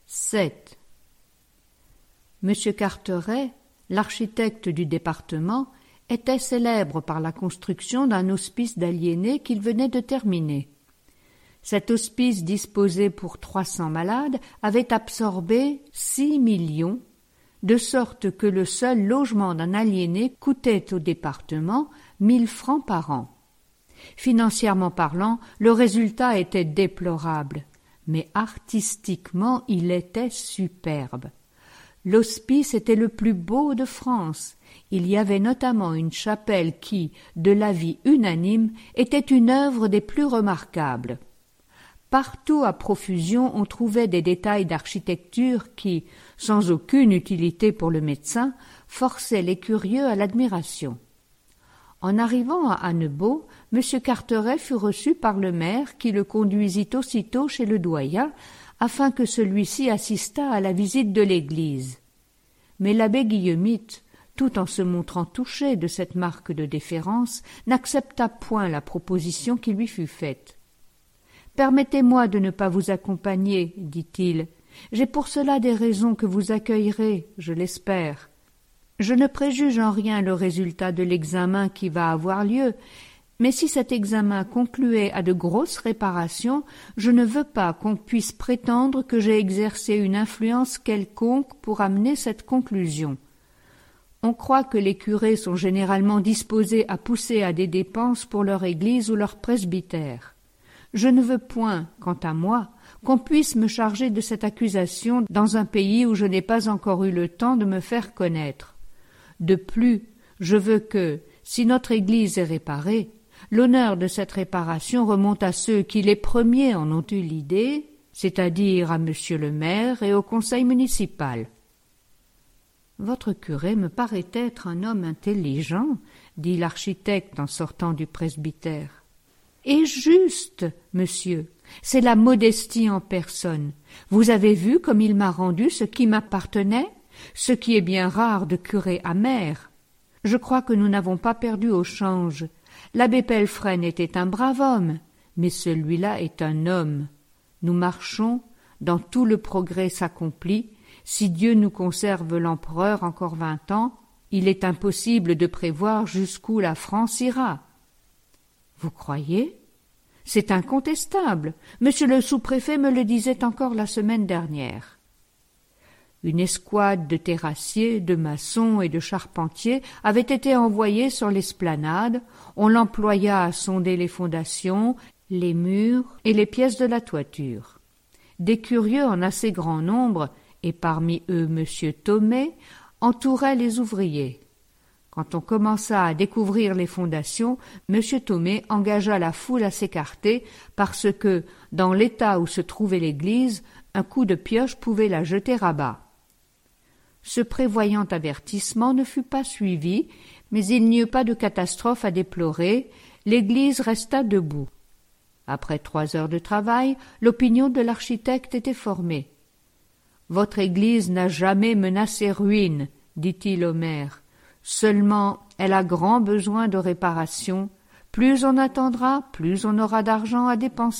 7. M. Carteret, l'architecte du département, était célèbre par la construction d'un hospice d'aliénés qu'il venait de terminer. Cet hospice disposé pour 300 malades avait absorbé 6 millions, de sorte que le seul logement d'un aliéné coûtait au département 1 000 francs par an. Financièrement parlant, le résultat était déplorable, mais artistiquement il était superbe. L'hospice était le plus beau de France. Il y avait notamment une chapelle qui, de l'avis unanime, était une œuvre des plus remarquables. Partout à profusion on trouvait des détails d'architecture qui, sans aucune utilité pour le médecin, forçaient les curieux à l'admiration. En arrivant à Annebault, M. Carteret fut reçu par le maire qui le conduisit aussitôt chez le doyen afin que celui-ci assistât à la visite de l'église. Mais l'abbé Guillemite, tout en se montrant touché de cette marque de déférence, n'accepta point la proposition qui lui fut faite. « Permettez-moi de ne pas vous accompagner, dit-il. J'ai pour cela des raisons que vous accueillerez, je l'espère. Je ne préjuge en rien le résultat de l'examen qui va avoir lieu, mais si cet examen concluait à de grosses réparations, je ne veux pas qu'on puisse prétendre que j'ai exercé une influence quelconque pour amener cette conclusion. On croit que les curés sont généralement disposés à pousser à des dépenses pour leur église ou leur presbytère. Je ne veux point, quant à moi, qu'on puisse me charger de cette accusation dans un pays où je n'ai pas encore eu le temps de me faire connaître. De plus, je veux que, si notre église est réparée, l'honneur de cette réparation remonte à ceux qui les premiers en ont eu l'idée, c'est-à-dire à monsieur le maire et au conseil municipal. Votre curé me paraît être un homme intelligent, dit l'architecte en sortant du presbytère. Et juste, monsieur, c'est la modestie en personne. Vous avez vu comme il m'a rendu ce qui m'appartenait, ce qui est bien rare de curé amer. Je crois que nous n'avons pas perdu au change. L'abbé Pelfrène était un brave homme, mais celui-là est un homme. Nous marchons, dans tout le progrès s'accomplit. Si Dieu nous conserve l'empereur encore 20 ans, il est impossible de prévoir jusqu'où la France ira. Vous croyez? C'est incontestable. Monsieur le sous-préfet me le disait encore la semaine dernière. Une escouade de terrassiers, de maçons et de charpentiers avait été envoyée sur l'esplanade. On l'employa à sonder les fondations, les murs et les pièces de la toiture. Des curieux en assez grand nombre, et parmi eux M. Thomé, entouraient les ouvriers. Quand on commença à découvrir les fondations, M. Thomé engagea la foule à s'écarter parce que, dans l'état où se trouvait l'église, un coup de pioche pouvait la jeter à bas. Ce prévoyant avertissement ne fut pas suivi, mais il n'y eut pas de catastrophe à déplorer, l'église resta debout. Après 3 heures de travail, l'opinion de l'architecte était formée. « Votre église n'a jamais menacé ruine, dit-il au maire. Seulement, elle a grand besoin de réparation. Plus on attendra, plus on aura d'argent à dépenser. »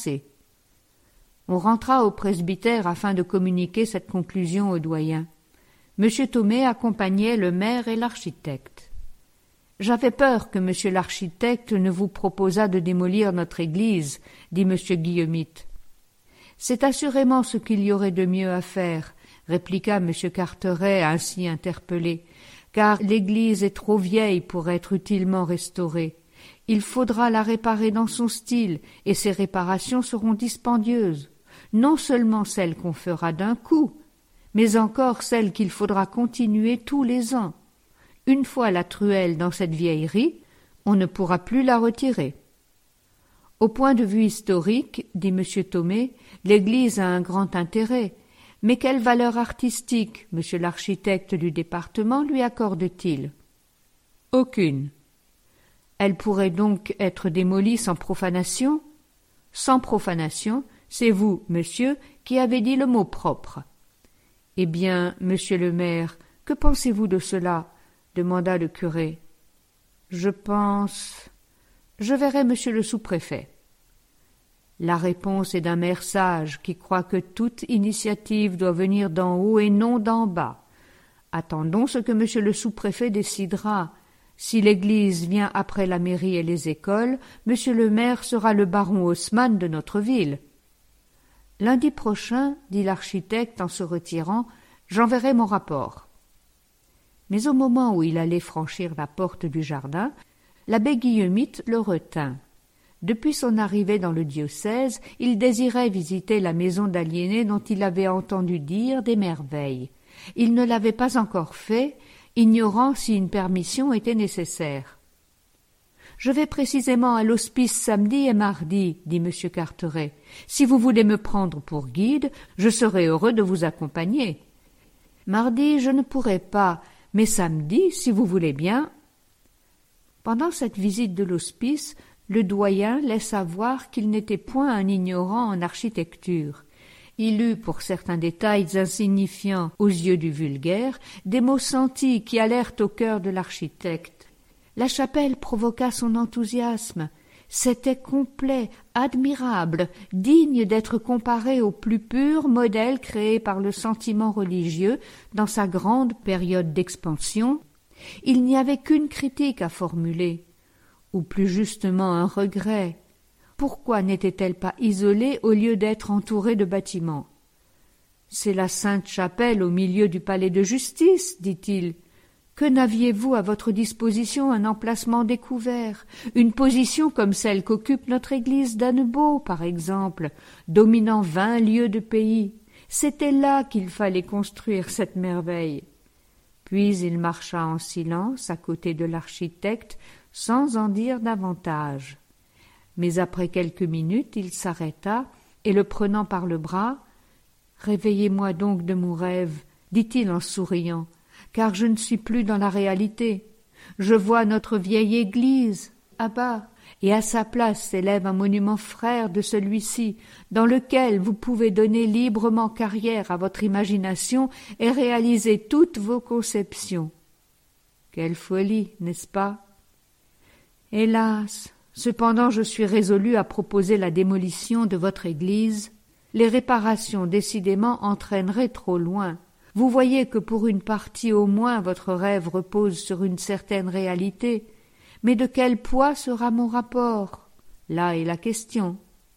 On rentra au presbytère afin de communiquer cette conclusion au doyen. M. Thomé accompagnait le maire et l'architecte. « J'avais peur que M. l'architecte ne vous proposât de démolir notre église, dit M. Guillemite. »« C'est assurément ce qu'il y aurait de mieux à faire, » répliqua M. Carteret ainsi interpellé, « car l'église est trop vieille pour être utilement restaurée. Il faudra la réparer dans son style, et ces réparations seront dispendieuses. Non seulement celles qu'on fera d'un coup, mais encore celles qu'il faudra continuer tous les ans. Une fois la truelle dans cette vieillerie, on ne pourra plus la retirer. » Au point de vue historique, dit M. Thomé, l'église a un grand intérêt, mais quelle valeur artistique, monsieur l'architecte du département, lui accorde-t-il? Aucune. Elle pourrait donc être démolie sans profanation? Sans profanation, c'est vous, monsieur, qui avez dit le mot propre. Eh bien, monsieur le maire, que pensez-vous de cela? Demanda le curé. Je verrai monsieur le sous-préfet. La réponse est d'un maire sage qui croit que toute initiative doit venir d'en haut et non d'en bas. Attendons ce que monsieur le sous-préfet décidera. Si l'Église vient après la mairie et les écoles, monsieur le maire sera le baron Haussmann de notre ville. Lundi prochain, dit l'architecte en se retirant, j'enverrai mon rapport. Mais au moment où il allait franchir la porte du jardin, l'abbé Guillemite le retint. Depuis son arrivée dans le diocèse, il désirait visiter la maison d'aliénés dont il avait entendu dire des merveilles. Il ne l'avait pas encore fait, ignorant si une permission était nécessaire. « Je vais précisément à l'hospice samedi et mardi, dit M. Carteret. Si vous voulez me prendre pour guide, je serai heureux de vous accompagner. Mardi, je ne pourrai pas, mais samedi, si vous voulez bien. » Pendant cette visite de l'hospice, le doyen laissa voir qu'il n'était point un ignorant en architecture. Il eut, pour certains détails insignifiants aux yeux du vulgaire, des mots sentis qui allèrent au cœur de l'architecte. La chapelle provoqua son enthousiasme. C'était complet, admirable, digne d'être comparé au plus pur modèle créé par le sentiment religieux dans sa grande période d'expansion. Il n'y avait qu'une critique à formuler, ou plus justement un regret. Pourquoi n'était-elle pas isolée au lieu d'être entourée de bâtiments? « C'est la Sainte-Chapelle au milieu du palais de justice, dit-il. Que n'aviez-vous à votre disposition un emplacement découvert, une position comme celle qu'occupe notre église d'Annebault, par exemple, dominant 20 lieues de pays? C'était là qu'il fallait construire cette merveille. » Puis il marcha en silence à côté de l'architecte, sans en dire davantage. Mais après quelques minutes, il s'arrêta et, le prenant par le bras, « Réveillez-moi donc de mon rêve, dit-il en souriant, car je ne suis plus dans la réalité. Je vois notre vieille église, à bas, et à sa place s'élève un monument frère de celui-ci, dans lequel vous pouvez donner librement carrière à votre imagination et réaliser toutes vos conceptions. Quelle folie, n'est-ce pas? Hélas, cependant je suis résolu à proposer la démolition de votre église. Les réparations décidément entraîneraient trop loin. Vous voyez que pour une partie au moins votre rêve repose sur une certaine réalité. Mais de quel poids sera mon rapport? Là est la question.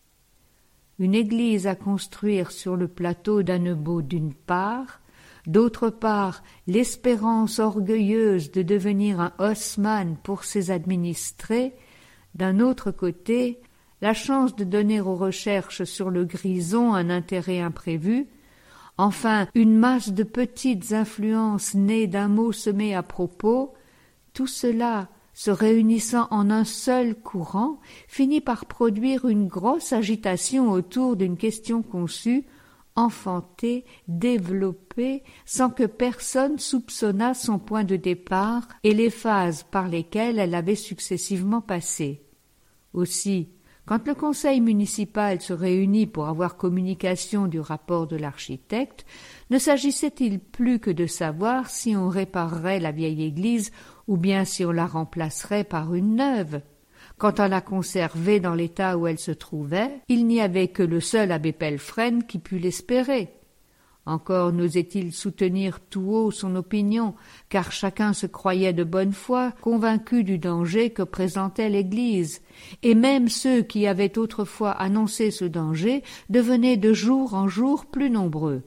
Une église à construire sur le plateau d'Annebault d'une part, d'autre part l'espérance orgueilleuse de devenir un Haussmann pour ses administrés, d'un autre côté la chance de donner aux recherches sur le Grison un intérêt imprévu, enfin une masse de petites influences nées d'un mot semé à propos, tout cela, se réunissant en un seul courant, finit par produire une grosse agitation autour d'une question conçue, enfantée, développée, sans que personne soupçonnât son point de départ et les phases par lesquelles elle avait successivement passé. Aussi, quand le conseil municipal se réunit pour avoir communication du rapport de l'architecte, ne s'agissait-il plus que de savoir si on réparerait la vieille église ou bien si on la remplacerait par une neuve. Quant à la conserver dans l'état où elle se trouvait, il n'y avait que le seul abbé Pelfren qui pût l'espérer. Encore n'osait-il soutenir tout haut son opinion, car chacun se croyait de bonne foi convaincu du danger que présentait l'Église, et même ceux qui avaient autrefois annoncé ce danger devenaient de jour en jour plus nombreux.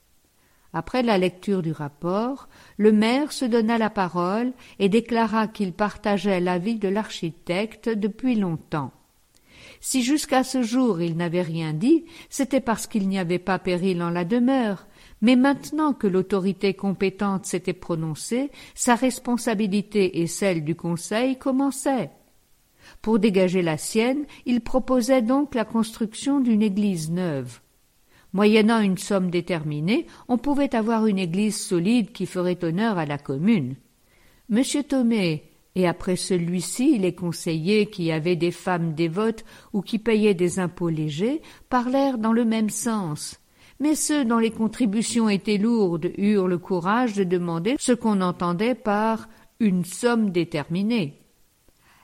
Après la lecture du rapport, le maire se donna la parole et déclara qu'il partageait l'avis de l'architecte depuis longtemps. Si jusqu'à ce jour il n'avait rien dit, c'était parce qu'il n'y avait pas péril en la demeure, mais maintenant que l'autorité compétente s'était prononcée, sa responsabilité et celle du conseil commençaient. Pour dégager la sienne, il proposait donc la construction d'une église neuve. Moyennant une somme déterminée, on pouvait avoir une église solide qui ferait honneur à la commune. M. Thomé, et après celui-ci les conseillers qui avaient des femmes dévotes ou qui payaient des impôts légers, parlèrent dans le même sens. Mais ceux dont les contributions étaient lourdes eurent le courage de demander ce qu'on entendait par une somme déterminée.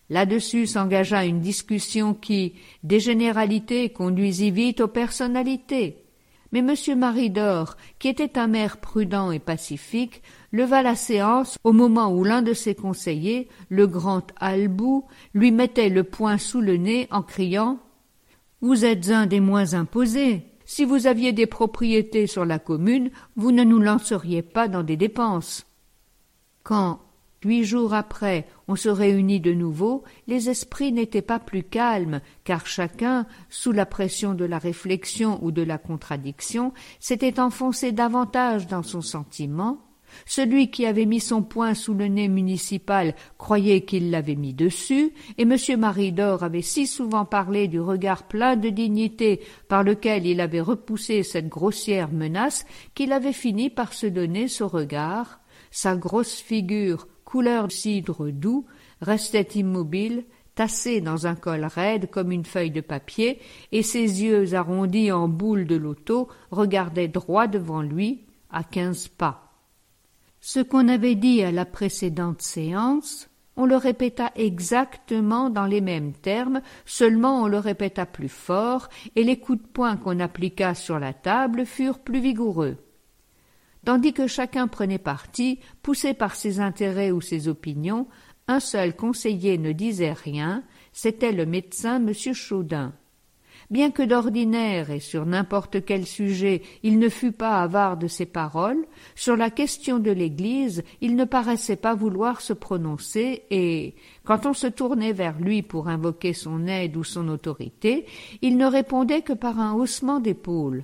Là-dessus s'engagea une discussion qui, des généralités, conduisit vite aux personnalités. Mais M. Maridor, qui était un maire prudent et pacifique, leva la séance au moment où l'un de ses conseillers, le grand Albou, lui mettait le poing sous le nez en criant « Vous êtes un des moins imposés. Si vous aviez des propriétés sur la commune, vous ne nous lanceriez pas dans des dépenses. » Quand, 8 jours après, on se réunit de nouveau, les esprits n'étaient pas plus calmes, car chacun, sous la pression de la réflexion ou de la contradiction, s'était enfoncé davantage dans son sentiment. Celui qui avait mis son poing sous le nez municipal croyait qu'il l'avait mis dessus, et M. Maridor avait si souvent parlé du regard plein de dignité par lequel il avait repoussé cette grossière menace qu'il avait fini par se donner ce regard. Sa grosse figure, couleur de cidre doux, restait immobile, tassée dans un col raide comme une feuille de papier, et ses yeux arrondis en boule de loto regardaient droit devant lui, à 15 pas. Ce qu'on avait dit à la précédente séance, on le répéta exactement dans les mêmes termes, seulement on le répéta plus fort, et les coups de poing qu'on appliqua sur la table furent plus vigoureux. Tandis que chacun prenait parti, poussé par ses intérêts ou ses opinions, un seul conseiller ne disait rien, c'était le médecin M. Chaudin. Bien que d'ordinaire et sur n'importe quel sujet il ne fût pas avare de ses paroles, sur la question de l'Église il ne paraissait pas vouloir se prononcer et, quand on se tournait vers lui pour invoquer son aide ou son autorité, il ne répondait que par un haussement d'épaules.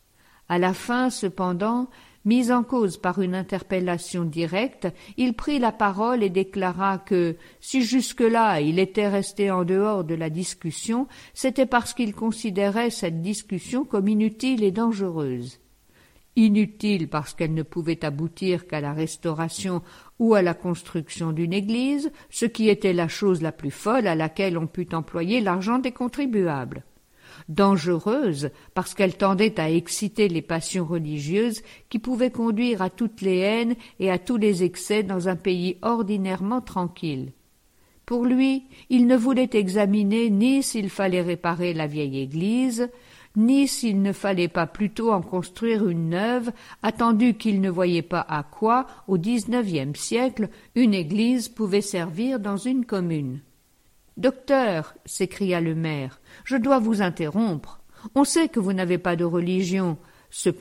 À la fin, cependant, mis en cause par une interpellation directe, il prit la parole et déclara que, si jusque-là il était resté en dehors de la discussion, c'était parce qu'il considérait cette discussion comme inutile et dangereuse. Inutile parce qu'elle ne pouvait aboutir qu'à la restauration ou à la construction d'une église, ce qui était la chose la plus folle à laquelle on pût employer l'argent des contribuables. Dangereuse parce qu'elle tendait à exciter les passions religieuses qui pouvaient conduire à toutes les haines et à tous les excès dans un pays ordinairement tranquille. Pour lui, il ne voulait examiner ni s'il fallait réparer la vieille église, ni s'il ne fallait pas plutôt en construire une neuve, attendu qu'il ne voyait pas à quoi, au XIXe siècle, une église pouvait servir dans une commune. « Docteur, s'écria le maire, je dois vous interrompre. On sait que vous n'avez pas de religion. Cependant… »«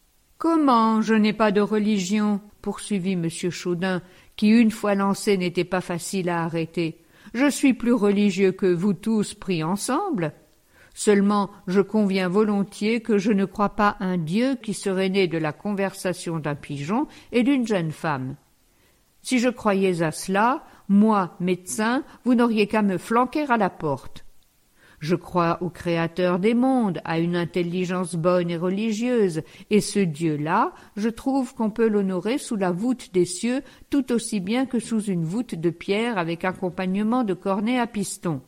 Comment je n'ai pas de religion ?» poursuivit M. Chaudin, qui, une fois lancé, n'était pas facile à arrêter. « Je suis plus religieux que vous tous pris ensemble. Seulement, je conviens volontiers que je ne crois pas un Dieu qui serait né de la conversation d'un pigeon et d'une jeune femme. Si je croyais à cela, moi, médecin, vous n'auriez qu'à me flanquer à la porte. Je crois au Créateur des mondes, à une intelligence bonne et religieuse, et ce Dieu-là, je trouve qu'on peut l'honorer sous la voûte des cieux tout aussi bien que sous une voûte de pierre avec accompagnement de cornets à piston.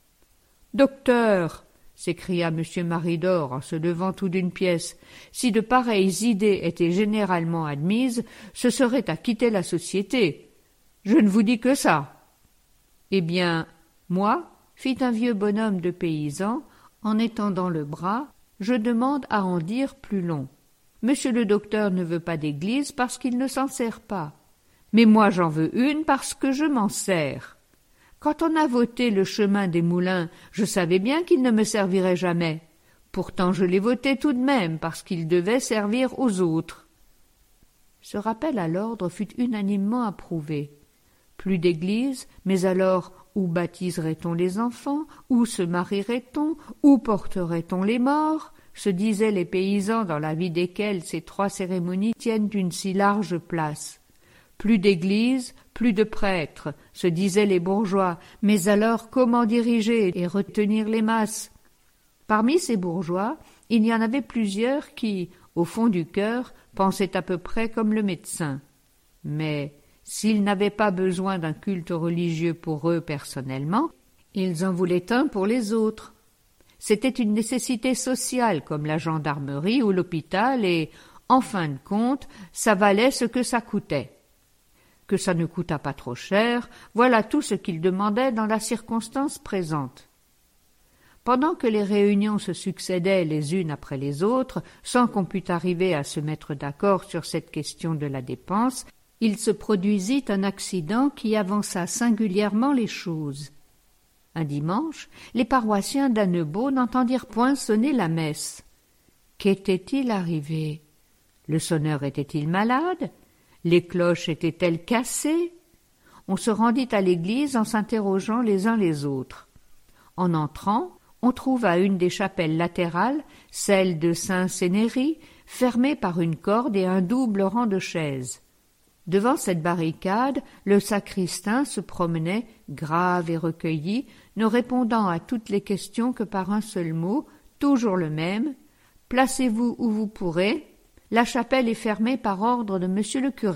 « Docteur !» s'écria M. Maridor en se levant tout d'une pièce, « si de pareilles idées étaient généralement admises, ce serait à quitter la société. Je ne vous dis que ça. » « Eh bien, moi, fit un vieux bonhomme de paysan, en étendant le bras, je demande à en dire plus long. Monsieur le docteur ne veut pas d'église parce qu'il ne s'en sert pas. Mais moi j'en veux une parce que je m'en sers. Quand on a voté le chemin des moulins, je savais bien qu'il ne me servirait jamais. Pourtant je l'ai voté tout de même parce qu'il devait servir aux autres. Ce rappel à l'ordre fut unanimement approuvé. Plus d'église, mais alors où baptiserait-on les enfants? Où se marierait-on? Où porterait-on les morts? Se disaient les paysans dans la vie desquels ces 3 cérémonies tiennent une si large place. Plus d'église, plus de prêtres, se disaient les bourgeois, mais alors comment diriger et retenir les masses? Parmi ces bourgeois, il y en avait plusieurs qui, au fond du cœur, pensaient à peu près comme le médecin. Mais s'ils n'avaient pas besoin d'un culte religieux pour eux personnellement, ils en voulaient un pour les autres. C'était une nécessité sociale comme la gendarmerie ou l'hôpital et, en fin de compte, ça valait ce que ça coûtait. que ça ne coûta pas trop cher, voilà tout ce qu'il demandait dans la circonstance présente. Pendant que les réunions se succédaient les unes après les autres, sans qu'on pût arriver à se mettre d'accord sur cette question de la dépense, il se produisit un accident qui avança singulièrement les choses. Un dimanche, les paroissiens d'Annebault n'entendirent point sonner la messe. Qu'était-il arrivé? Le sonneur était-il malade? Les cloches étaient-elles cassées? On se rendit à l'église en s'interrogeant les uns les autres. En entrant, on trouva une des chapelles latérales, celle de Saint-Cénéry, fermée par une corde et un double rang de chaises. Devant cette barricade, le sacristain se promenait, grave et recueilli, ne répondant à toutes les questions que par un seul mot, toujours le même. « Placez-vous où vous pourrez. La chapelle est fermée par ordre de monsieur le curé. »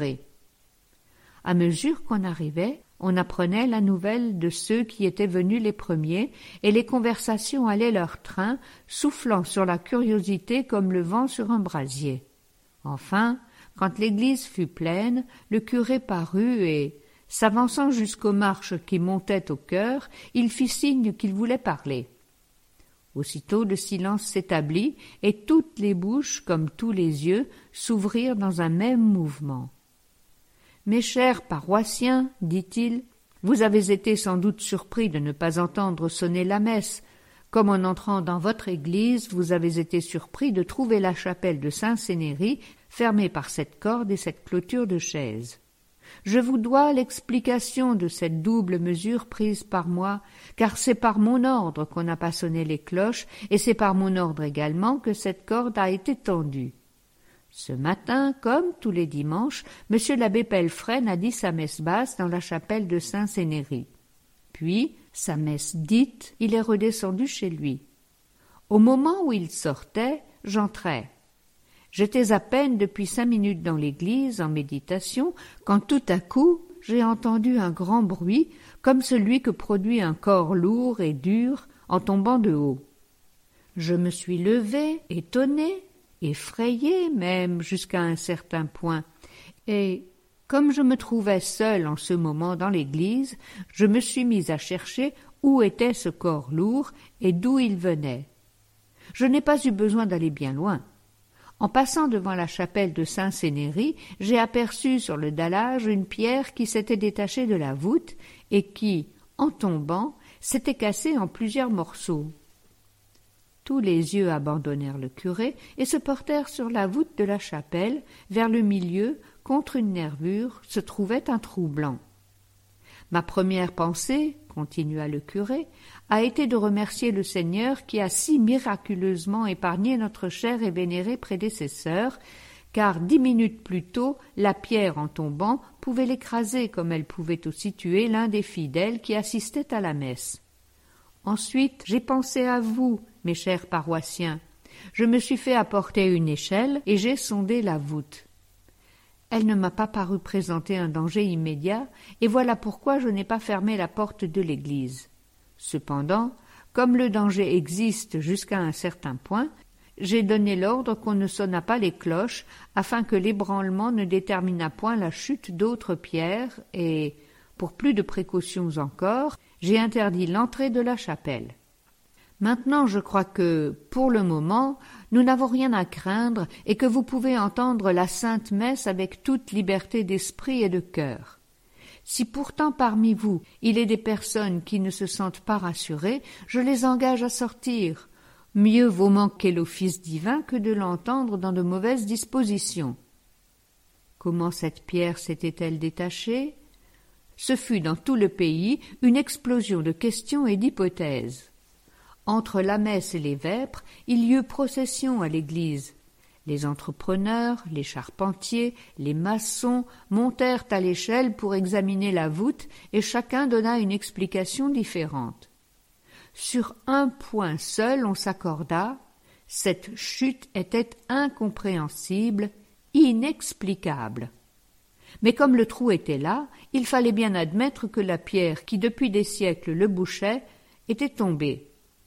À mesure qu'on arrivait, on apprenait la nouvelle de ceux qui étaient venus les premiers, et les conversations allaient leur train, soufflant sur la curiosité comme le vent sur un brasier. Enfin, quand l'église fut pleine, le curé parut et, s'avançant jusqu'aux marches qui montaient au chœur, il fit signe qu'il voulait parler. Aussitôt le silence s'établit, et toutes les bouches, comme tous les yeux, s'ouvrirent dans un même mouvement. « Mes chers paroissiens, dit-il, vous avez été sans doute surpris de ne pas entendre sonner la messe, comme en entrant dans votre église, vous avez été surpris de trouver la chapelle de Saint-Cénéry fermée par cette corde et cette clôture de chaises. Je vous dois l'explication de cette double mesure prise par moi, car c'est par mon ordre qu'on n'a pas sonné les cloches, et c'est par mon ordre également que cette corde a été tendue. Ce matin, comme tous les dimanches, monsieur l'abbé Pelfresne a dit sa messe basse dans la chapelle de Saint-Cénéry. Puis, sa messe dite, il est redescendu chez lui. Au moment où il sortait, j'entrai. J'étais à peine depuis 5 minutes dans l'église, en méditation, quand tout à coup j'ai entendu un grand bruit, comme celui que produit un corps lourd et dur en tombant de haut. Je me suis levé, étonné, effrayé même jusqu'à un certain point, et, comme je me trouvais seul en ce moment dans l'église, je me suis mis à chercher où était ce corps lourd et d'où il venait. Je n'ai pas eu besoin d'aller bien loin. En passant devant la chapelle de Saint-Cénéry, j'ai aperçu sur le dallage une pierre qui s'était détachée de la voûte et qui, en tombant, s'était cassée en plusieurs morceaux. Tous les yeux abandonnèrent le curé et se portèrent sur la voûte de la chapelle. Vers le milieu, contre une nervure, se trouvait un trou blanc. Ma première pensée, continua le curé, a été de remercier le Seigneur qui a si miraculeusement épargné notre cher et vénéré prédécesseur, car 10 minutes plus tôt, la pierre en tombant pouvait l'écraser comme elle pouvait aussi tuer l'un des fidèles qui assistait à la messe. Ensuite, j'ai pensé à vous, mes chers paroissiens. Je me suis fait apporter une échelle et j'ai sondé la voûte. Elle ne m'a pas paru présenter un danger immédiat, et voilà pourquoi je n'ai pas fermé la porte de l'église. Cependant, comme le danger existe jusqu'à un certain point, j'ai donné l'ordre qu'on ne sonnât pas les cloches, afin que l'ébranlement ne déterminât point la chute d'autres pierres, et, pour plus de précautions encore, j'ai interdit l'entrée de la chapelle. Maintenant, je crois que, pour le moment, nous n'avons rien à craindre et que vous pouvez entendre la Sainte Messe avec toute liberté d'esprit et de cœur. Si pourtant parmi vous, il est des personnes qui ne se sentent pas rassurées, je les engage à sortir. Mieux vaut manquer l'office divin que de l'entendre dans de mauvaises dispositions. Comment cette pierre s'était-elle détachée? Ce fut dans tout le pays une explosion de questions et d'hypothèses. Entre la messe et les vêpres, il y eut procession à l'église. Les entrepreneurs, les charpentiers, les maçons montèrent à l'échelle pour examiner la voûte et chacun donna une explication différente. Sur un point seul on s'accorda, cette chute était incompréhensible, inexplicable. Mais comme le trou était là, il fallait bien admettre que la pierre qui depuis des siècles le bouchait était tombée.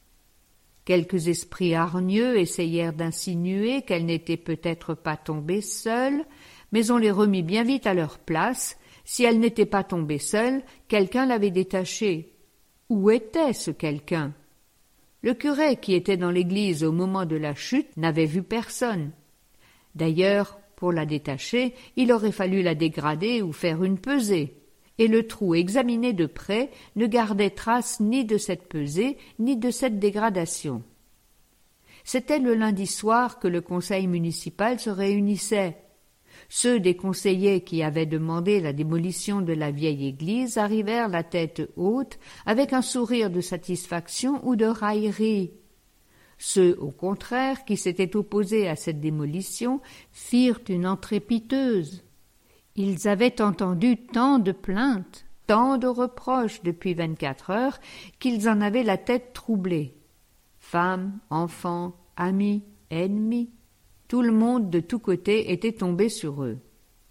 Quelques esprits hargneux essayèrent d'insinuer qu'elle n'était peut-être pas tombée seule, mais on les remit bien vite à leur place, Si elle n'était pas tombée seule, quelqu'un l'avait détachée. Où était ce quelqu'un? Le curé qui était dans l'église au moment de la chute n'avait vu personne. D'ailleurs, pour la détacher, il aurait fallu la dégrader ou faire une pesée, et le trou examiné de près ne gardait trace ni de cette pesée ni de cette dégradation. C'était le lundi soir que le conseil municipal se réunissait. Ceux des conseillers qui avaient demandé la démolition de la vieille église arrivèrent la tête haute, avec un sourire de satisfaction ou de raillerie. Ceux, au contraire, qui s'étaient opposés à cette démolition, firent une entrée piteuse. Ils avaient entendu tant de plaintes, tant de reproches depuis 24 heures, qu'ils en avaient la tête troublée. Femmes, enfants, amis, ennemis, tout le monde de tous côtés était tombé sur eux.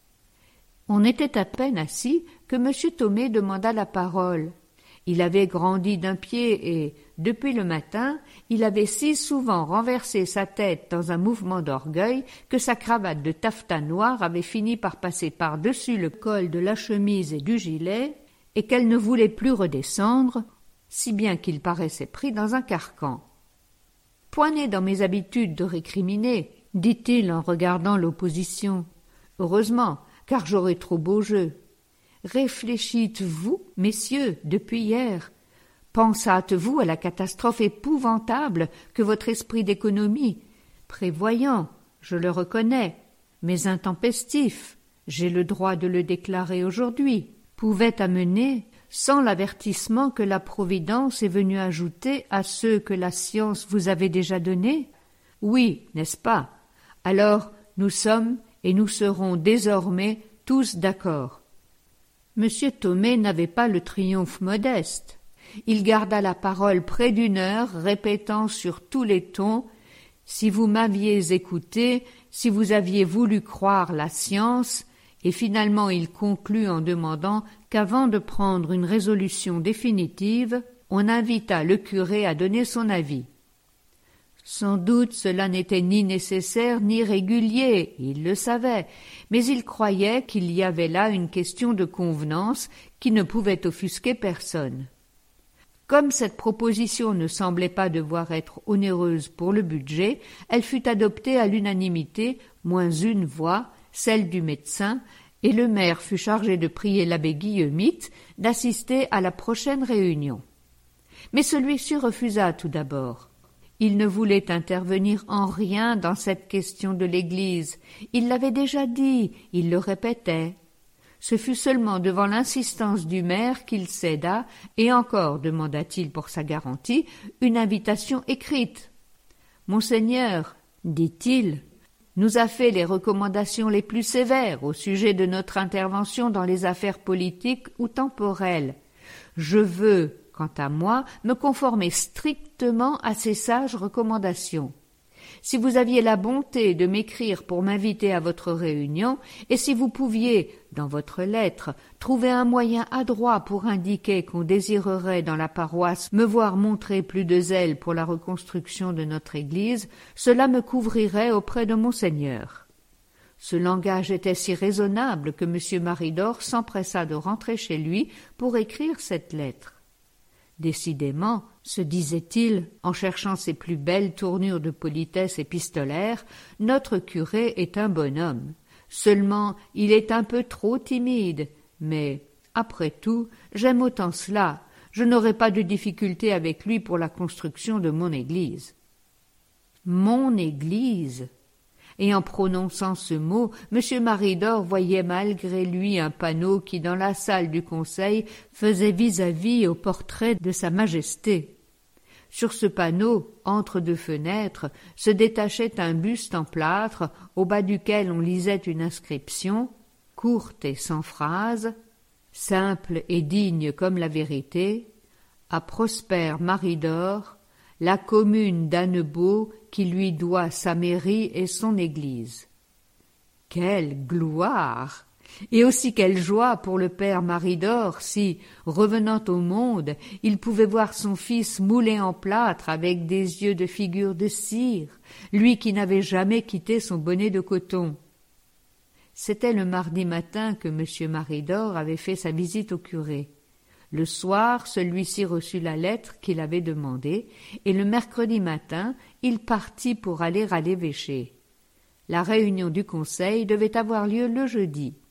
On était à peine assis que M. Thomé demanda la parole. Il avait grandi d'un pied et, depuis le matin, il avait si souvent renversé sa tête dans un mouvement d'orgueil que sa cravate de taffetas noir avait fini par passer par-dessus le col de la chemise et du gilet, et qu'elle ne voulait plus redescendre, si bien qu'il paraissait pris dans un carcan. « Point né dans mes habitudes de récriminer, dit-il en regardant l'opposition. Heureusement, car j'aurais trop beau jeu. Réfléchîtes-vous, messieurs, depuis hier? Pensâtes-vous à la catastrophe épouvantable que votre esprit d'économie, prévoyant, je le reconnais, mais intempestif, j'ai le droit de le déclarer aujourd'hui, pouvait amener, sans l'avertissement que la Providence est venue ajouter à ceux que la science vous avait déjà donnés? Oui, n'est-ce pas? Alors, nous sommes et nous serons désormais tous d'accord. M. Thomé n'avait pas le triomphe modeste. Il garda la parole près d'une heure, répétant sur tous les tons « Si vous m'aviez écouté, si vous aviez voulu croire la science », et finalement il conclut en demandant qu'avant de prendre une résolution définitive, on invita le curé à donner son avis. Sans doute cela n'était ni nécessaire ni régulier, il le savait, mais il croyait qu'il y avait là une question de convenance qui ne pouvait offusquer personne. Comme cette proposition ne semblait pas devoir être onéreuse pour le budget, elle fut adoptée à l'unanimité, moins une voix, celle du médecin, et le maire fut chargé de prier l'abbé Guillemite d'assister à la prochaine réunion. Mais celui-ci refusa tout d'abord. Il ne voulait intervenir en rien dans cette question de l'Église. Il l'avait déjà dit, il le répétait. Ce fut seulement devant l'insistance du maire qu'il céda, et encore demanda-t-il pour sa garantie une invitation écrite. « Monseigneur, dit-il, nous a fait les recommandations les plus sévères au sujet de notre intervention dans les affaires politiques ou temporelles. Je veux, quant à moi, me conformer strictement à ces sages recommandations. Si vous aviez la bonté de m'écrire pour m'inviter à votre réunion, et si vous pouviez, dans votre lettre, trouver un moyen adroit pour indiquer qu'on désirerait dans la paroisse me voir montrer plus de zèle pour la reconstruction de notre Église, cela me couvrirait auprès de Monseigneur. » Ce langage était si raisonnable que M. Maridor s'empressa de rentrer chez lui pour écrire cette lettre. Décidément, se disait-il, en cherchant ses plus belles tournures de politesse épistolaire, notre curé est un bonhomme. Seulement, il est un peu trop timide. Mais, après tout, j'aime autant cela. Je n'aurai pas de difficulté avec lui pour la construction de mon église. Mon église! Et en prononçant ce mot, M. Maridor voyait malgré lui un panneau qui, dans la salle du conseil, faisait vis-à-vis au portrait de Sa Majesté. Sur ce panneau, entre deux fenêtres, se détachait un buste en plâtre, au bas duquel on lisait une inscription, courte et sans phrase, simple et digne comme la vérité, à Prosper Maridor, la commune d'Annebault qui lui doit sa mairie et son église. Quelle gloire! Et aussi quelle joie pour le père Maridor si, revenant au monde, il pouvait voir son fils moulé en plâtre avec des yeux de figure de cire, lui qui n'avait jamais quitté son bonnet de coton. C'était le mardi matin que M. Maridor avait fait sa visite au curé. Le soir, celui-ci reçut la lettre qu'il avait demandée, et le mercredi matin, il partit pour aller à l'évêché. La réunion du conseil devait avoir lieu le jeudi.